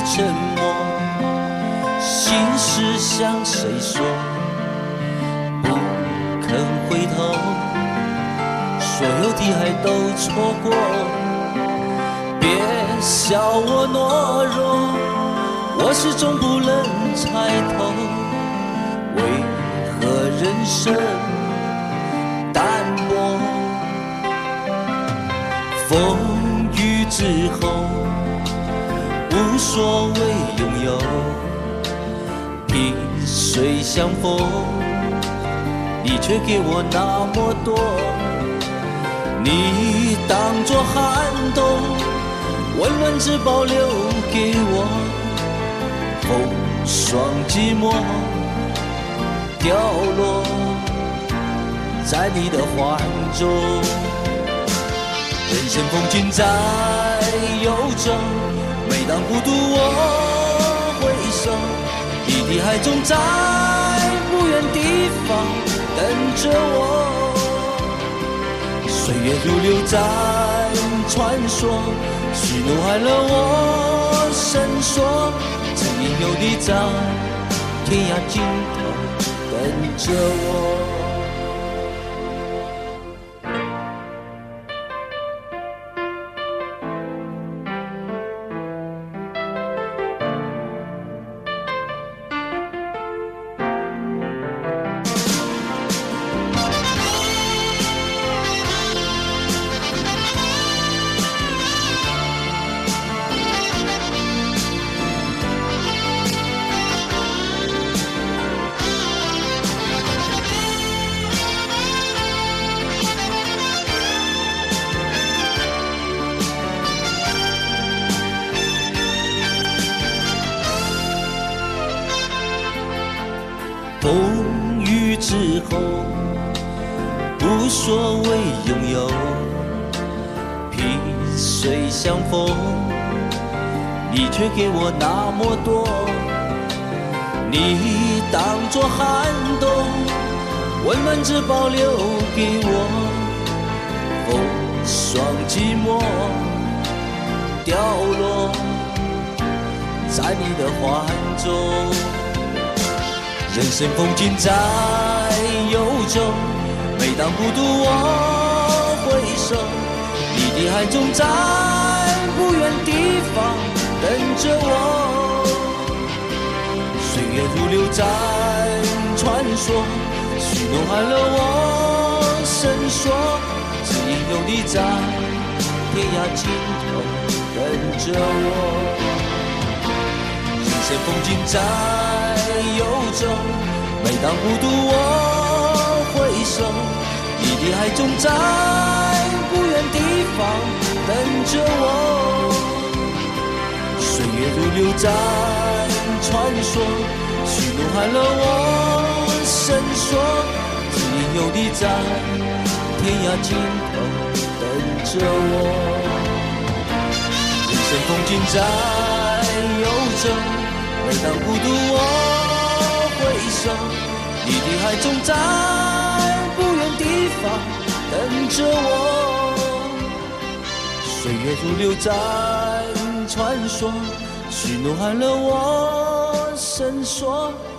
沉默，心事向谁说？不肯回头，所有的爱都错过。别笑我懦弱，我始终不能猜透，为何人生淡漠？风雨之后，无所谓拥有，萍水相逢，你却给我那么多。你当作寒冬，温暖只保留给我，风霜寂寞掉落在你的怀中。人生风景在游走，每当孤独我回首，你的爱总在不远地方等着我。岁月如流在传说，喜怒哀乐我深锁，只因有你在天涯尽头等着我。风雨之后，无所谓拥有，萍水相逢，你却给我那么多。你当作寒冬，温暖只保留给我，风霜寂寞掉落在你的怀中。人生风景在游走，每当孤独我回首，你的爱总在不远地方等着我。岁月如流在传说，喜怒哀乐我深锁，只因有你在天涯尽头等着我。人生风景在游走，每当孤独我回首，你的爱总在不远地方等着我。岁月如流在传说，喜怒哀乐我深锁，只因有你在天涯尽头等着我。人生风景在游走，每当孤独我回首，你的爱总在不远地方等着我。岁月如流在传说，喜怒哀乐我深锁，